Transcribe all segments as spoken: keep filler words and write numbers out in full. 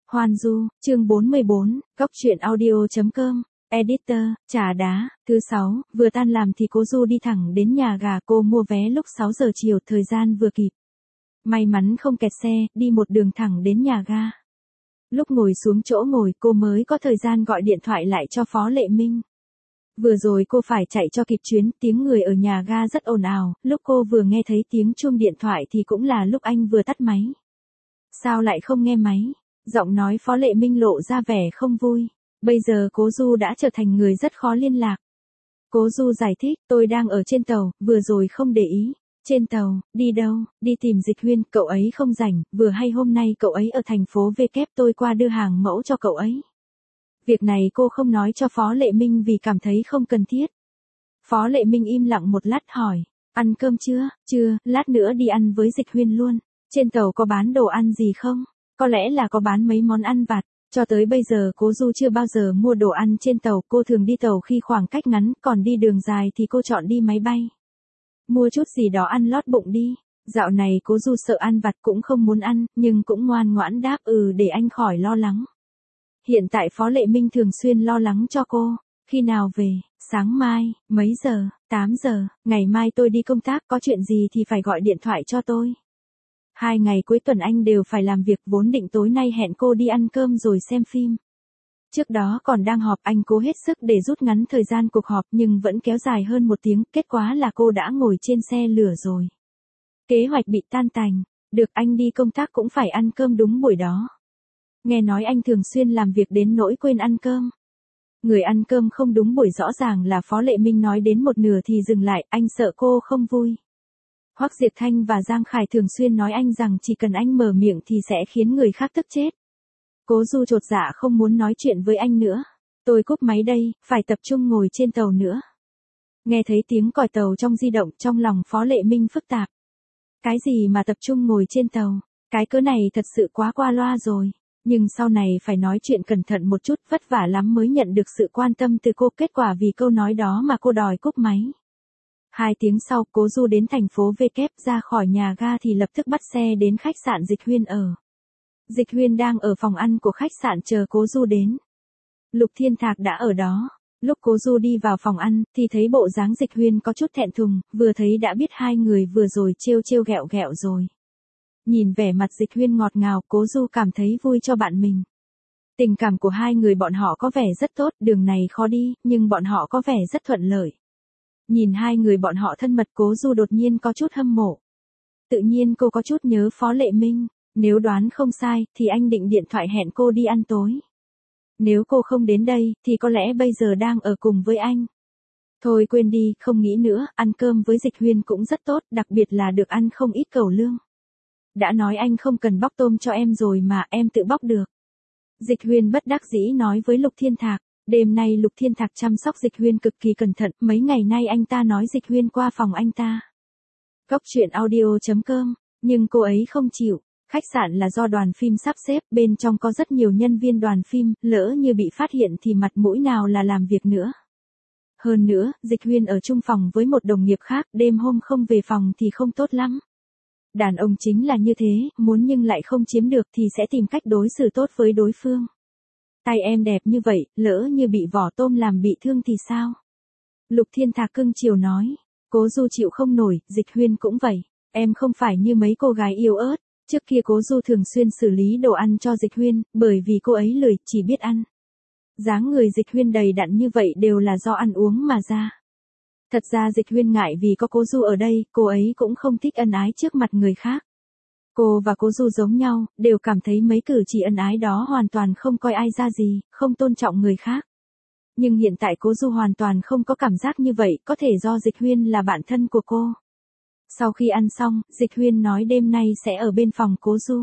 Hoan Du, chương bốn mươi bốn, Góc truyện audio.com, Editor, Trà Đá, thứ sáu, vừa tan làm thì cố Du đi thẳng đến nhà gà cô mua vé lúc sáu giờ chiều, thời gian vừa kịp. May mắn không kẹt xe, đi một đường thẳng đến nhà ga. Lúc ngồi xuống chỗ ngồi cô mới có thời gian gọi điện thoại lại cho Phó Lệ Minh. Vừa rồi cô phải chạy cho kịp chuyến, tiếng người ở nhà ga rất ồn ào, lúc cô vừa nghe thấy tiếng chuông điện thoại thì cũng là lúc anh vừa tắt máy. Sao lại không nghe máy? Giọng nói Phó Lệ Minh lộ ra vẻ không vui. Bây giờ cố Du đã trở thành người rất khó liên lạc. Cố Du giải thích, tôi đang ở trên tàu, vừa rồi không để ý. Trên tàu, đi đâu? Đi tìm Dịch Huyên, cậu ấy không rảnh, vừa hay hôm nay cậu ấy ở thành phố V kép tôi qua đưa hàng mẫu cho cậu ấy. Việc này cô không nói cho Phó Lệ Minh vì cảm thấy không cần thiết. Phó Lệ Minh im lặng một lát hỏi, ăn cơm chưa? Chưa, lát nữa đi ăn với Dịch Huyên luôn. Trên tàu có bán đồ ăn gì không? Có lẽ là có bán mấy món ăn vặt. Cho tới bây giờ cố Du chưa bao giờ mua đồ ăn trên tàu, cô thường đi tàu khi khoảng cách ngắn, còn đi đường dài thì cô chọn đi máy bay. Mua chút gì đó ăn lót bụng đi. Dạo này cố Du sợ ăn vặt cũng không muốn ăn, nhưng cũng ngoan ngoãn đáp ừ để anh khỏi lo lắng. Hiện tại Phó Lệ Minh thường xuyên lo lắng cho cô. Khi nào về? Sáng mai, mấy giờ? tám giờ, ngày mai tôi đi công tác, có chuyện gì thì phải gọi điện thoại cho tôi. Hai ngày cuối tuần anh đều phải làm việc, vốn định tối nay hẹn cô đi ăn cơm rồi xem phim. Trước đó còn đang họp, anh cố hết sức để rút ngắn thời gian cuộc họp nhưng vẫn kéo dài hơn một tiếng, kết quả là cô đã ngồi trên xe lửa rồi. Kế hoạch bị tan tành, được anh đi công tác cũng phải ăn cơm đúng buổi đó. Nghe nói anh thường xuyên làm việc đến nỗi quên ăn cơm. Người ăn cơm không đúng buổi rõ ràng là Phó Lệ Minh nói đến một nửa thì dừng lại, anh sợ cô không vui. Hoắc Diệp Thanh và Giang Khải thường xuyên nói anh rằng chỉ cần anh mở miệng thì sẽ khiến người khác tức chết. Cố Du chột dạ không muốn nói chuyện với anh nữa. Tôi cúp máy đây, phải tập trung ngồi trên tàu nữa. Nghe thấy tiếng còi tàu trong di động, trong lòng Phó Lệ Minh phức tạp. Cái gì mà tập trung ngồi trên tàu? Cái cớ này thật sự quá qua loa rồi. Nhưng sau này phải nói chuyện cẩn thận một chút, vất vả lắm mới nhận được sự quan tâm từ cô, kết quả vì câu nói đó mà cô đòi cúp máy. Hai tiếng sau, cố Du đến thành phố V kép, ra khỏi nhà ga thì lập tức bắt xe đến khách sạn Dịch Huyên ở. Dịch Huyên đang ở phòng ăn của khách sạn chờ cố Du đến. Lục Thiên Thạc đã ở đó. Lúc cố Du đi vào phòng ăn, thì thấy bộ dáng Dịch Huyên có chút thẹn thùng, vừa thấy đã biết hai người vừa rồi trêu trêu ghẹo ghẹo rồi. Nhìn vẻ mặt Dịch Huyên ngọt ngào, cố Du cảm thấy vui cho bạn mình. Tình cảm của hai người bọn họ có vẻ rất tốt, đường này khó đi, nhưng bọn họ có vẻ rất thuận lợi. Nhìn hai người bọn họ thân mật, cố Du đột nhiên có chút hâm mộ. Tự nhiên cô có chút nhớ Phó Lệ Minh, nếu đoán không sai, thì anh định điện thoại hẹn cô đi ăn tối. Nếu cô không đến đây, thì có lẽ bây giờ đang ở cùng với anh. Thôi quên đi, không nghĩ nữa, ăn cơm với Dịch Huyên cũng rất tốt, đặc biệt là được ăn không ít cẩu lương. Đã nói anh không cần bóc tôm cho em rồi mà, em tự bóc được. Dịch Huyên bất đắc dĩ nói với Lục Thiên Thạc. Đêm nay Lục Thiên Thạc chăm sóc Dịch Huyên cực kỳ cẩn thận, mấy ngày nay anh ta nói Dịch Huyên qua phòng anh ta. Góc truyện audio.com, nhưng cô ấy không chịu. Khách sạn là do đoàn phim sắp xếp, bên trong có rất nhiều nhân viên đoàn phim, lỡ như bị phát hiện thì mặt mũi nào là làm việc nữa. Hơn nữa, Dịch Huyên ở chung phòng với một đồng nghiệp khác, đêm hôm không về phòng thì không tốt lắm. Đàn ông chính là như thế, muốn nhưng lại không chiếm được thì sẽ tìm cách đối xử tốt với đối phương. Tay em đẹp như vậy, lỡ như bị vỏ tôm làm bị thương thì sao? Lục Thiên Thạc cưng chiều nói. Cố Du chịu không nổi, Dịch Huyên cũng vậy. Em không phải như mấy cô gái yếu ớt. Trước kia cố Du thường xuyên xử lý đồ ăn cho Dịch Huyên, bởi vì cô ấy lười, chỉ biết ăn. Dáng người Dịch Huyên đầy đặn như vậy đều là do ăn uống mà ra. Thật ra Dịch Huyên ngại vì có cố Du ở đây, cô ấy cũng không thích ân ái trước mặt người khác. Cô và cố Du giống nhau, đều cảm thấy mấy cử chỉ ân ái đó hoàn toàn không coi ai ra gì, không tôn trọng người khác. Nhưng hiện tại cố Du hoàn toàn không có cảm giác như vậy, có thể do Dịch Huyên là bạn thân của cô. Sau khi ăn xong, Dịch Huyên nói đêm nay sẽ ở bên phòng cố Du.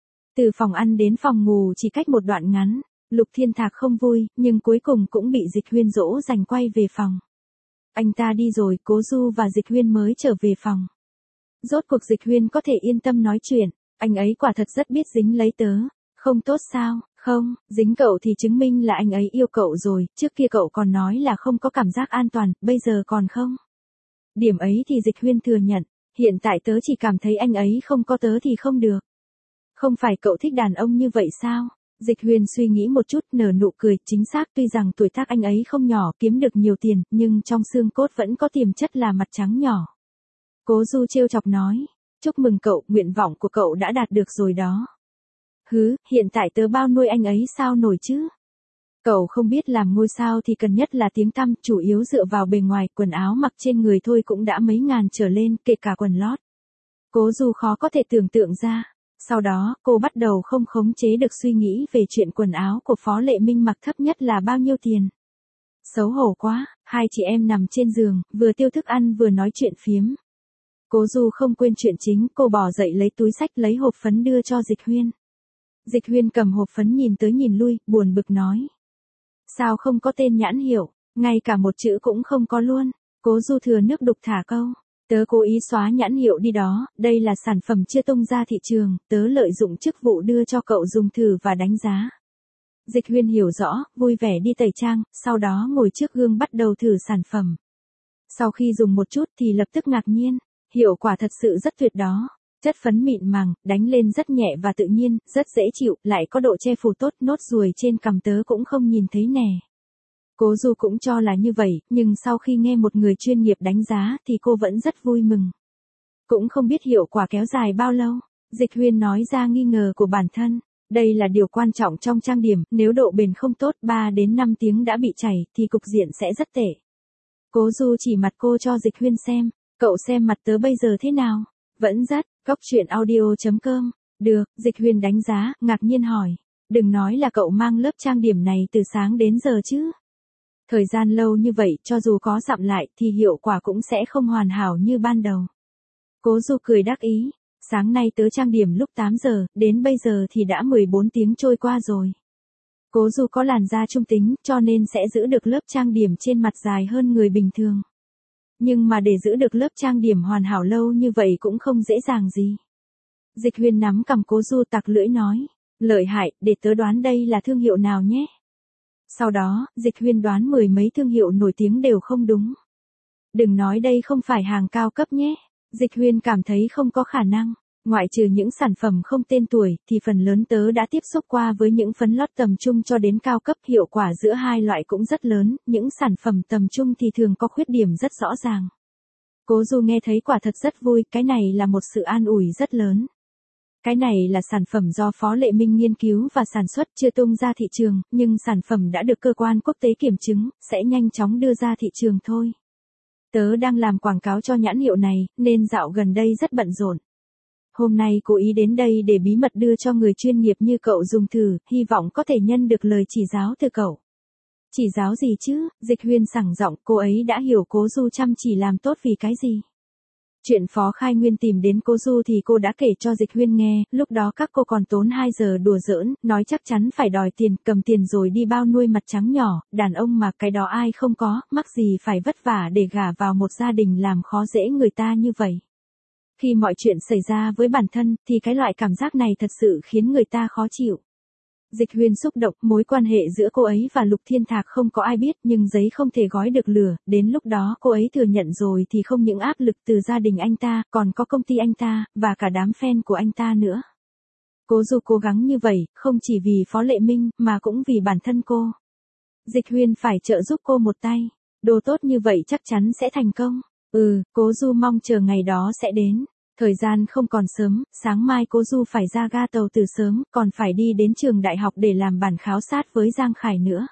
Từ phòng ăn đến phòng ngủ chỉ cách một đoạn ngắn, Lục Thiên Thạc không vui, nhưng cuối cùng cũng bị Dịch Huyên dỗ dành quay về phòng. Anh ta đi rồi, cố Du và Dịch Huyên mới trở về phòng. Rốt cuộc Dịch Huyên có thể yên tâm nói chuyện, anh ấy quả thật rất biết dính lấy tớ. Không tốt sao? Không, dính cậu thì chứng minh là anh ấy yêu cậu rồi, trước kia cậu còn nói là không có cảm giác an toàn, bây giờ còn không. Điểm ấy thì Dịch Huyên thừa nhận, hiện tại tớ chỉ cảm thấy anh ấy không có tớ thì không được. Không phải cậu thích đàn ông như vậy sao? Dịch Huyền suy nghĩ một chút, nở nụ cười, chính xác, tuy rằng tuổi tác anh ấy không nhỏ, kiếm được nhiều tiền, nhưng trong xương cốt vẫn có tiềm chất là mặt trắng nhỏ. Cố Du trêu chọc nói, chúc mừng cậu, nguyện vọng của cậu đã đạt được rồi đó. Hứ, hiện tại tớ bao nuôi anh ấy sao nổi chứ? Cậu không biết làm ngôi sao thì cần nhất là tiếng tăm, chủ yếu dựa vào bề ngoài, quần áo mặc trên người thôi cũng đã mấy ngàn trở lên, kể cả quần lót. Cố Du khó có thể tưởng tượng ra. Sau đó, cô bắt đầu không khống chế được suy nghĩ về chuyện quần áo của Phó Lệ Minh mặc thấp nhất là bao nhiêu tiền. Xấu hổ quá, hai chị em nằm trên giường, vừa tiêu thức ăn vừa nói chuyện phiếm. Cố Du không quên chuyện chính, cô bỏ dậy lấy túi xách lấy hộp phấn đưa cho Dịch Huyên. Dịch Huyên cầm hộp phấn nhìn tới nhìn lui, buồn bực nói. Sao không có tên nhãn hiệu, ngay cả một chữ cũng không có luôn. Cố Du thừa nước đục thả câu. Tớ cố ý xóa nhãn hiệu đi đó, đây là sản phẩm chưa tung ra thị trường, tớ lợi dụng chức vụ đưa cho cậu dùng thử và đánh giá. Dịch Huyên hiểu rõ, vui vẻ đi tẩy trang, sau đó ngồi trước gương bắt đầu thử sản phẩm. Sau khi dùng một chút thì lập tức ngạc nhiên, hiệu quả thật sự rất tuyệt đó. Chất phấn mịn màng, đánh lên rất nhẹ và tự nhiên, rất dễ chịu, lại có độ che phủ tốt, nốt ruồi trên cằm tớ cũng không nhìn thấy nè. Cố Du cũng cho là như vậy, nhưng sau khi nghe một người chuyên nghiệp đánh giá thì cô vẫn rất vui mừng. Cũng không biết hiệu quả kéo dài bao lâu, Dịch Huyên nói ra nghi ngờ của bản thân. Đây là điều quan trọng trong trang điểm, nếu độ bền không tốt ba đến năm tiếng đã bị chảy thì cục diện sẽ rất tệ. Cố Du chỉ mặt cô cho Dịch Huyên xem, cậu xem mặt tớ bây giờ thế nào? Vẫn rất, Cóc Truyện Audio chấm com. Được, Dịch Huyên đánh giá, ngạc nhiên hỏi. Đừng nói là cậu mang lớp trang điểm này từ sáng đến giờ chứ. Thời gian lâu như vậy, cho dù có dặm lại thì hiệu quả cũng sẽ không hoàn hảo như ban đầu. Cố Du cười đắc ý. Sáng nay tớ trang điểm lúc tám giờ, đến bây giờ thì đã mười bốn tiếng trôi qua rồi. Cố Du có làn da trung tính, cho nên sẽ giữ được lớp trang điểm trên mặt dài hơn người bình thường. Nhưng mà để giữ được lớp trang điểm hoàn hảo lâu như vậy cũng không dễ dàng gì. Dịch Huyên nắm cằm Cố Du tặc lưỡi nói. Lợi hại, để tớ đoán đây là thương hiệu nào nhé. Sau đó, Dịch Huyên đoán mười mấy thương hiệu nổi tiếng đều không đúng. Đừng nói đây không phải hàng cao cấp nhé. Dịch Huyên cảm thấy không có khả năng. Ngoại trừ những sản phẩm không tên tuổi, thì phần lớn tớ đã tiếp xúc qua với những phấn lót tầm trung cho đến cao cấp, hiệu quả giữa hai loại cũng rất lớn, những sản phẩm tầm trung thì thường có khuyết điểm rất rõ ràng. Cố Du nghe thấy quả thật rất vui, cái này là một sự an ủi rất lớn. Cái này là sản phẩm do Phó Lệ Minh nghiên cứu và sản xuất, chưa tung ra thị trường, nhưng sản phẩm đã được cơ quan quốc tế kiểm chứng, sẽ nhanh chóng đưa ra thị trường thôi. Tớ đang làm quảng cáo cho nhãn hiệu này, nên dạo gần đây rất bận rộn. Hôm nay cố ý đến đây để bí mật đưa cho người chuyên nghiệp như cậu dùng thử, hy vọng có thể nhân được lời chỉ giáo từ cậu. Chỉ giáo gì chứ? Dịch Huyên sảng giọng, cô ấy đã hiểu Cố Du chăm chỉ làm tốt vì cái gì. Chuyện Phó Khai Nguyên tìm đến Cố Du thì cô đã kể cho Dịch Huyên nghe, lúc đó các cô còn tốn hai giờ đùa giỡn, nói chắc chắn phải đòi tiền, cầm tiền rồi đi bao nuôi mặt trắng nhỏ, đàn ông mà cái đó ai không có, mắc gì phải vất vả để gả vào một gia đình làm khó dễ người ta như vậy. Khi mọi chuyện xảy ra với bản thân, thì cái loại cảm giác này thật sự khiến người ta khó chịu. Dịch Huyên xúc động, mối quan hệ giữa cô ấy và Lục Thiên Thạc không có ai biết, nhưng giấy không thể gói được lửa, đến lúc đó cô ấy thừa nhận rồi thì không những áp lực từ gia đình anh ta, còn có công ty anh ta, và cả đám fan của anh ta nữa. Cố Du cố gắng như vậy, không chỉ vì Phó Lệ Minh, mà cũng vì bản thân cô. Dịch Huyên phải trợ giúp cô một tay, đồ tốt như vậy chắc chắn sẽ thành công. Ừ, Cố Du mong chờ ngày đó sẽ đến. Thời gian không còn sớm, sáng mai Cố Du phải ra ga tàu từ sớm, còn phải đi đến trường đại học để làm bản khảo sát với Giang Khải nữa.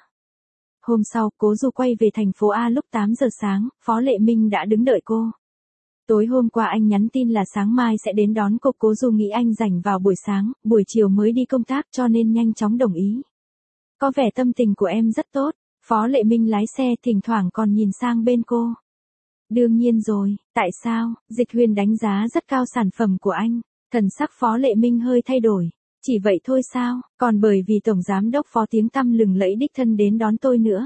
Hôm sau, Cố Du quay về thành phố A lúc tám giờ sáng, Phó Lệ Minh đã đứng đợi cô. Tối hôm qua anh nhắn tin là sáng mai sẽ đến đón cô, Cố Du nghĩ anh rảnh vào buổi sáng, buổi chiều mới đi công tác cho nên nhanh chóng đồng ý. Có vẻ tâm tình của em rất tốt, Phó Lệ Minh lái xe thỉnh thoảng còn nhìn sang bên cô. Đương nhiên rồi, tại sao? Dịch Huyên đánh giá rất cao sản phẩm của anh. Thần sắc Phó Lệ Minh hơi thay đổi. Chỉ vậy thôi sao, còn bởi vì Tổng Giám đốc Phó tiếng tăm lừng lẫy đích thân đến đón tôi nữa.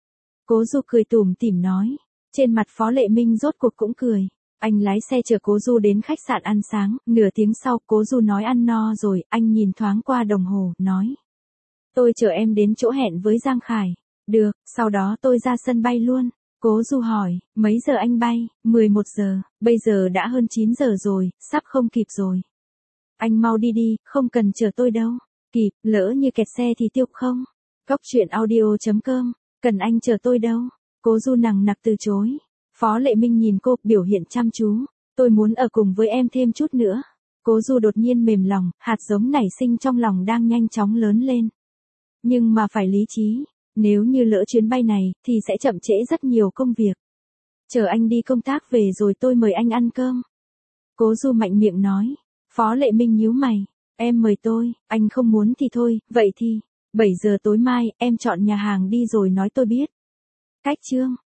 Cố Du cười tủm tỉm nói. Trên mặt Phó Lệ Minh rốt cuộc cũng cười. Anh lái xe chở Cố Du đến khách sạn ăn sáng, nửa tiếng sau Cố Du nói ăn no rồi, anh nhìn thoáng qua đồng hồ, nói. Tôi chở em đến chỗ hẹn với Giang Khải. Được, sau đó tôi ra sân bay luôn. Cố Du hỏi, mấy giờ anh bay? mười một giờ, bây giờ đã hơn chín giờ rồi, sắp không kịp rồi. Anh mau đi đi, không cần chờ tôi đâu. Kịp, lỡ như kẹt xe thì tiêu không? Cóc truyện audio chấm com, cần anh chờ tôi đâu. Cố Du nằng nặc từ chối. Phó Lệ Minh nhìn cô, biểu hiện chăm chú. Tôi muốn ở cùng với em thêm chút nữa. Cố Du đột nhiên mềm lòng, hạt giống nảy sinh trong lòng đang nhanh chóng lớn lên. Nhưng mà phải lý trí, nếu như lỡ chuyến bay này, thì sẽ chậm trễ rất nhiều công việc. Chờ anh đi công tác về rồi tôi mời anh ăn cơm. Cố Du mạnh miệng nói. Phó Lệ Minh nhíu mày. Em mời tôi, anh không muốn thì thôi, vậy thì, bảy giờ tối mai, em chọn nhà hàng đi rồi nói tôi biết. Cách chương.